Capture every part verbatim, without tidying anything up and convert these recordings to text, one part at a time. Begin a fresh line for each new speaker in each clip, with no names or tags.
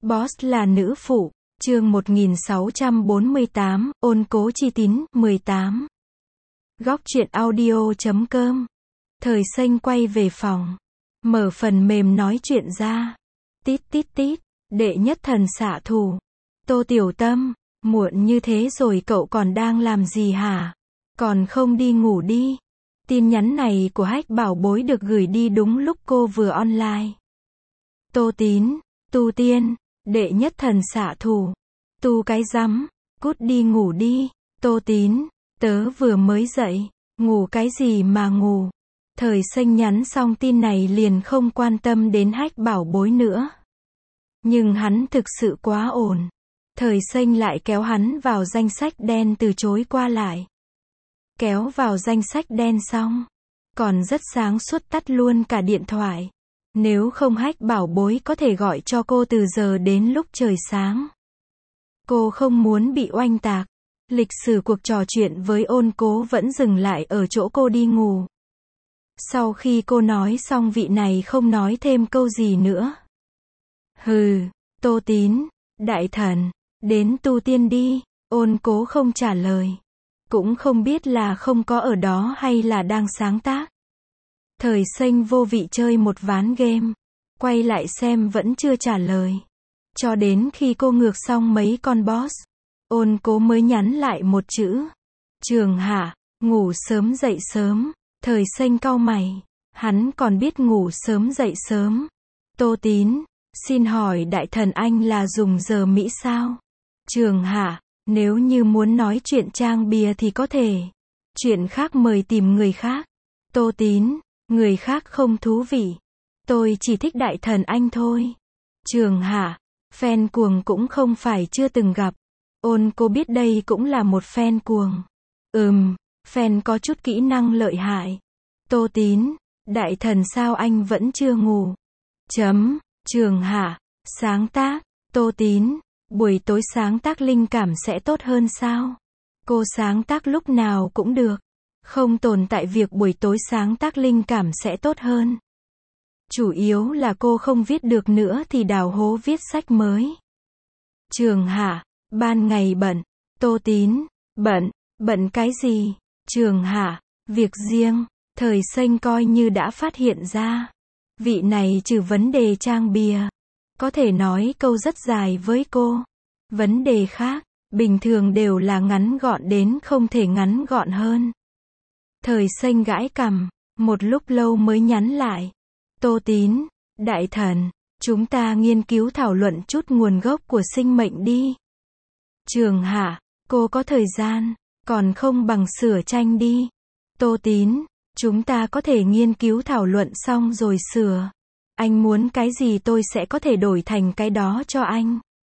Boss là nữ phụ, chương một nghìn sáu trăm bốn mươi tám, ôn cố chi tín, mười tám. Góc truyện audio chấm com. Thời xanh quay về phòng. Mở phần mềm nói chuyện ra. Tít tít tít, đệ nhất thần xạ thủ. Tô Tiểu Tâm, muộn như thế rồi cậu còn đang làm gì hả? Còn không đi ngủ đi. Tin nhắn này của Hách Bảo Bối được gửi đi đúng lúc cô vừa online. Tô Tín, tu tiên, đệ nhất thần xạ thủ. Tu cái rắm, cút đi ngủ đi. Tô Tín, tớ vừa mới dậy, ngủ cái gì mà ngủ. Thời xanh nhắn xong tin này liền không quan tâm đến Hách Bảo Bối nữa. Nhưng hắn thực sự quá ổn. Thời xanh lại kéo hắn vào danh sách đen từ chối qua lại. Kéo vào danh sách đen xong, còn rất sáng suốt tắt luôn cả điện thoại. Nếu không Hách Bảo Bối có thể gọi cho cô từ giờ đến lúc trời sáng. Cô không muốn bị oanh tạc. Lịch sử cuộc trò chuyện với ôn cố vẫn dừng lại ở chỗ cô đi ngủ. Sau khi cô nói xong vị này không nói thêm câu gì nữa. Hừ, Tô Tín, đại thần, đến tu tiên đi. Ôn cố không trả lời. Cũng không biết là không có ở đó hay là đang sáng tác. Thời xanh vô vị chơi một ván game. Quay lại xem vẫn chưa trả lời. Cho đến khi cô ngược xong mấy con boss. Ôn cố mới nhắn lại một chữ. Trường hả, ngủ sớm dậy sớm. Thời xanh cau mày. Hắn còn biết ngủ sớm dậy sớm. Tô Tín, xin hỏi đại thần anh là dùng giờ Mỹ sao? Trường hả, nếu như muốn nói chuyện trang bìa thì có thể. Chuyện khác mời tìm người khác. Tô Tín, người khác không thú vị. Tôi chỉ thích đại thần anh thôi. Trường hả, fan cuồng cũng không phải chưa từng gặp. Ôn cô biết đây cũng là một fan cuồng. Ừm, fan có chút kỹ năng lợi hại. Tô Tín, đại thần sao anh vẫn chưa ngủ? Chấm, trường hả, sáng tác. Tô Tín, buổi tối sáng tác linh cảm sẽ tốt hơn sao? Cô sáng tác lúc nào cũng được. Không tồn tại việc buổi tối sáng tác linh cảm sẽ tốt hơn. Chủ yếu là cô không viết được nữa thì đào hố viết sách mới. Trường hả, ban ngày bận. Tô Tín, bận, bận cái gì? Trường hả, việc riêng. Thời xanh coi như đã phát hiện ra. Vị này trừ vấn đề trang bìa. Có thể nói câu rất dài với cô. Vấn đề khác, bình thường đều là ngắn gọn đến không thể ngắn gọn hơn. Thời xanh gãi cằm, một lúc lâu mới nhắn lại. Tô Tín, đại thần, chúng ta nghiên cứu thảo luận chút nguồn gốc của sinh mệnh đi. Trường hả, cô có thời gian, còn không bằng sửa tranh đi. Tô Tín, chúng ta có thể nghiên cứu thảo luận xong rồi sửa. Anh muốn cái gì tôi sẽ có thể đổi thành cái đó cho anh.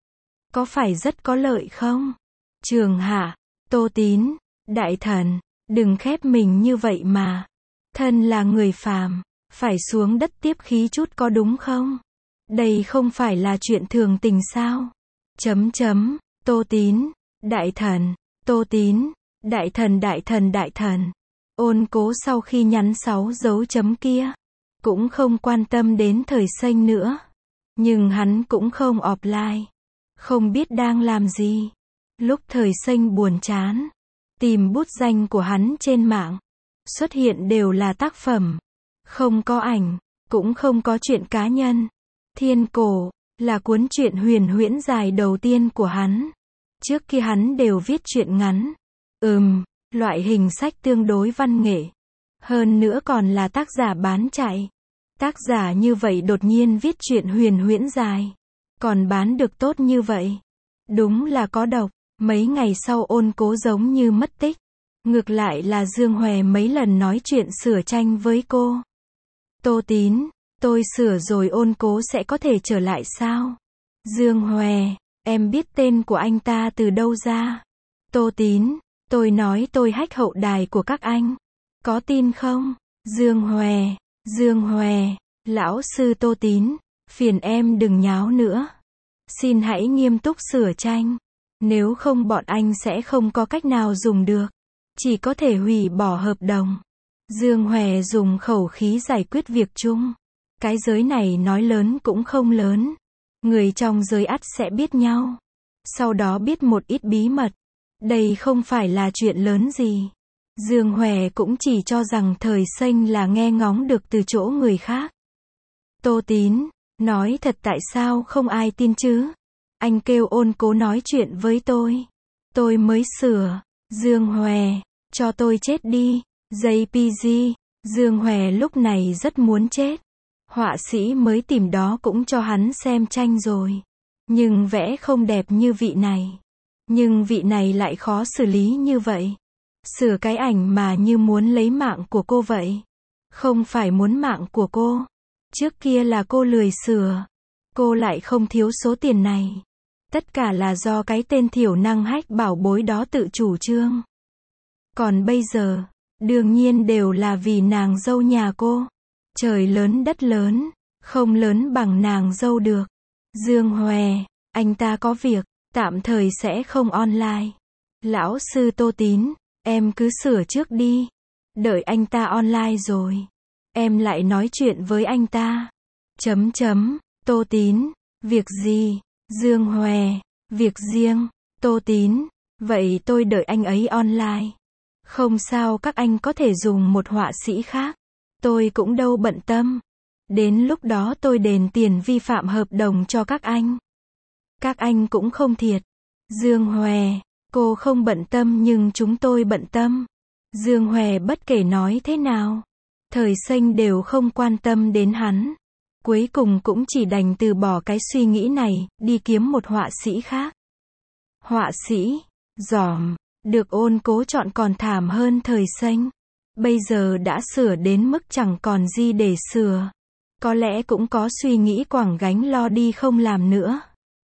Có phải rất có lợi không? Trường hả, Tô Tín, đại thần, đừng khép mình như vậy mà. Thân là người phàm, phải xuống đất tiếp khí chút có đúng không? Đây không phải là chuyện thường tình sao? Chấm chấm, Tô Tín, đại thần, Tô Tín, đại thần đại thần đại thần. Ôn cố sau khi nhắn sáu dấu chấm kia, cũng không quan tâm đến thời xanh nữa. Nhưng hắn cũng không offline. Không biết đang làm gì. Lúc thời xanh buồn chán, tìm bút danh của hắn trên mạng. Xuất hiện đều là tác phẩm. Không có ảnh, cũng không có chuyện cá nhân. Thiên Cổ, là cuốn truyện huyền huyễn dài đầu tiên của hắn. Trước kia hắn đều viết truyện ngắn. Ừm, loại hình sách tương đối văn nghệ. Hơn nữa còn là tác giả bán chạy. Tác giả như vậy đột nhiên viết truyện huyền huyễn dài. Còn bán được tốt như vậy. Đúng là có độc. Mấy ngày sau ôn cố giống như mất tích. Ngược lại là Dương Hòe mấy lần nói chuyện sửa tranh với cô. Tô Tín, tôi sửa rồi ôn cố sẽ có thể trở lại sao? Dương Hòe, em biết tên của anh ta từ đâu ra? Tô Tín, tôi nói tôi hack hậu đài của các anh. Có tin không? Dương Hòe, Dương Hòe, lão sư Tô Tín, phiền em đừng nháo nữa. Xin hãy nghiêm túc sửa tranh. Nếu không bọn anh sẽ không có cách nào dùng được. Chỉ có thể hủy bỏ hợp đồng. Dương Hòe dùng khẩu khí giải quyết việc chung. Cái giới này nói lớn cũng không lớn. Người trong giới ắt sẽ biết nhau. Sau đó biết một ít bí mật. Đây không phải là chuyện lớn gì. Dương Hòe cũng chỉ cho rằng thời xanh là nghe ngóng được từ chỗ người khác. Tô Tín, nói thật tại sao không ai tin chứ? Anh kêu Ôn Cố nói chuyện với tôi. Tôi mới sửa. Dương Hòe, cho tôi chết đi. gi pê giê, Dương Hòe lúc này rất muốn chết. Họa sĩ mới tìm đó cũng cho hắn xem tranh rồi. Nhưng vẽ không đẹp như vị này. Nhưng vị này lại khó xử lý như vậy. Sửa cái ảnh mà như muốn lấy mạng của cô vậy. Không phải muốn mạng của cô. Trước kia là cô lười sửa. Cô lại không thiếu số tiền này. Tất cả là do cái tên thiểu năng hách bảo bối đó tự chủ trương. Còn bây giờ, đương nhiên đều là vì nàng dâu nhà cô. Trời lớn đất lớn, không lớn bằng nàng dâu được. Dương Hòe, anh ta có việc, tạm thời sẽ không online. Lão sư Tô Tín, em cứ sửa trước đi. Đợi anh ta online rồi, em lại nói chuyện với anh ta. Chấm chấm, Tô Tín, việc gì? Dương Hòe, việc riêng. Tô Tín, vậy tôi đợi anh ấy online. Không sao, các anh có thể dùng một họa sĩ khác. Tôi cũng đâu bận tâm. Đến lúc đó tôi đền tiền vi phạm hợp đồng cho các anh. Các anh cũng không thiệt. Dương Hòe, cô không bận tâm nhưng chúng tôi bận tâm. Dương Hòe bất kể nói thế nào, thời xanh đều không quan tâm đến hắn. Cuối cùng cũng chỉ đành từ bỏ cái suy nghĩ này, đi kiếm một họa sĩ khác. Họa sĩ, giỏi, được Ôn Cố chọn còn thảm hơn thời xanh. Bây giờ đã sửa đến mức chẳng còn gì để sửa. Có lẽ cũng có suy nghĩ quẳng gánh lo đi không làm nữa.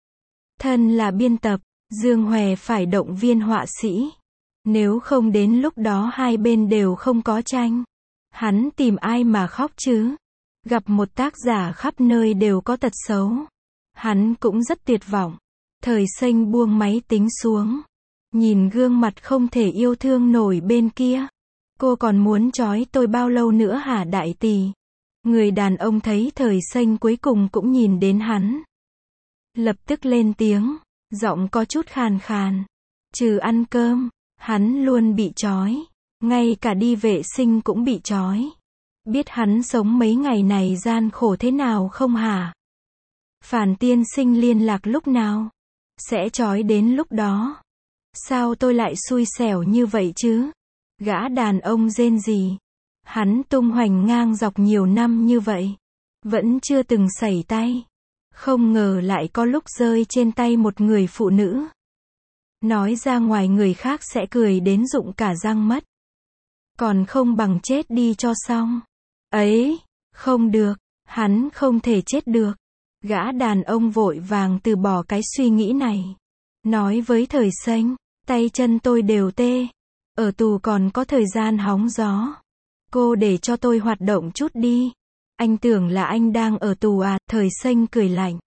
Thân là biên tập, Dương Hòe phải động viên họa sĩ. Nếu không đến lúc đó hai bên đều không có tranh. Hắn tìm ai mà khóc chứ? Gặp một tác giả khắp nơi đều có tật xấu. Hắn cũng rất tuyệt vọng. Thời xanh buông máy tính xuống. Nhìn gương mặt không thể yêu thương nổi bên kia. Cô còn muốn trói tôi bao lâu nữa hả đại tỷ? Người đàn ông thấy thời xanh cuối cùng cũng nhìn đến hắn. Lập tức lên tiếng, giọng có chút khàn khàn. Trừ ăn cơm, hắn luôn bị trói. Ngay cả đi vệ sinh cũng bị trói. Biết hắn sống mấy ngày này gian khổ thế nào không hả? Phản tiên sinh liên lạc lúc nào? Sẽ trói đến lúc đó. Sao tôi lại xui xẻo như vậy chứ? Gã đàn ông rên rỉ. Hắn tung hoành ngang dọc nhiều năm như vậy. Vẫn chưa từng sẩy tay. Không ngờ lại có lúc rơi trên tay một người phụ nữ. Nói ra ngoài người khác sẽ cười đến rụng cả răng mất. Còn không bằng chết đi cho xong. Ấy, không được, hắn không thể chết được. Gã đàn ông vội vàng từ bỏ cái suy nghĩ này. Nói với thời xanh, tay chân tôi đều tê. Ở tù còn có thời gian hóng gió. Cô để cho tôi hoạt động chút đi. Anh tưởng là anh đang ở tù à? Thời xanh cười lạnh.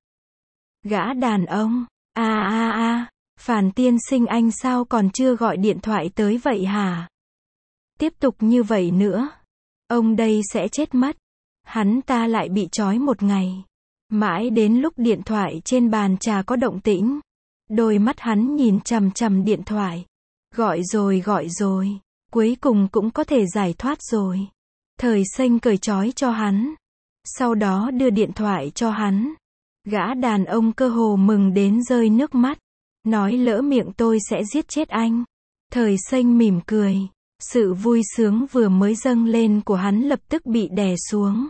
Gã đàn ông, a a a, Phản tiên sinh anh sao còn chưa gọi điện thoại tới vậy hả? Tiếp tục như vậy nữa, ông đây sẽ chết mất. Hắn ta lại bị trói một ngày. Mãi đến lúc điện thoại trên bàn trà có động tĩnh. Đôi mắt hắn nhìn chằm chằm điện thoại. Gọi rồi gọi rồi. Cuối cùng cũng có thể giải thoát rồi. Thời xanh cởi trói cho hắn. Sau đó đưa điện thoại cho hắn. Gã đàn ông cơ hồ mừng đến rơi nước mắt. Nói lỡ miệng tôi sẽ giết chết anh. Thời xanh mỉm cười. Sự vui sướng vừa mới dâng lên của hắn lập tức bị đè xuống.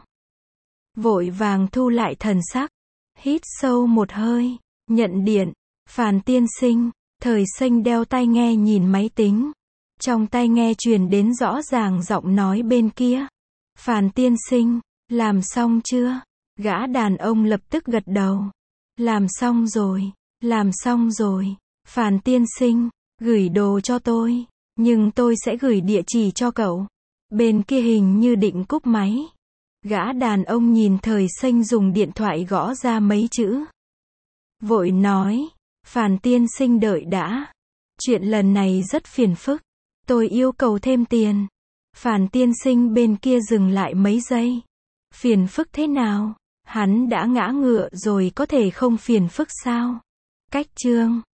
Vội vàng thu lại thần sắc. Hít sâu một hơi. Nhận điện. Phàn tiên sinh. Thời xanh đeo tai nghe nhìn máy tính. Trong tai nghe truyền đến rõ ràng giọng nói bên kia. Phàn tiên sinh, làm xong chưa? Gã đàn ông lập tức gật đầu. Làm xong rồi, làm xong rồi. Phàn tiên sinh, gửi đồ cho tôi. Nhưng tôi sẽ gửi địa chỉ cho cậu. Bên kia hình như định cúp máy. Gã đàn ông nhìn thời xanh dùng điện thoại gõ ra mấy chữ. Vội nói, Phàn tiên sinh đợi đã. Chuyện lần này rất phiền phức. Tôi yêu cầu thêm tiền. Phàn tiên sinh bên kia dừng lại mấy giây. Phiền phức thế nào? Hắn đã ngã ngựa rồi có thể không phiền phức sao? Cách chương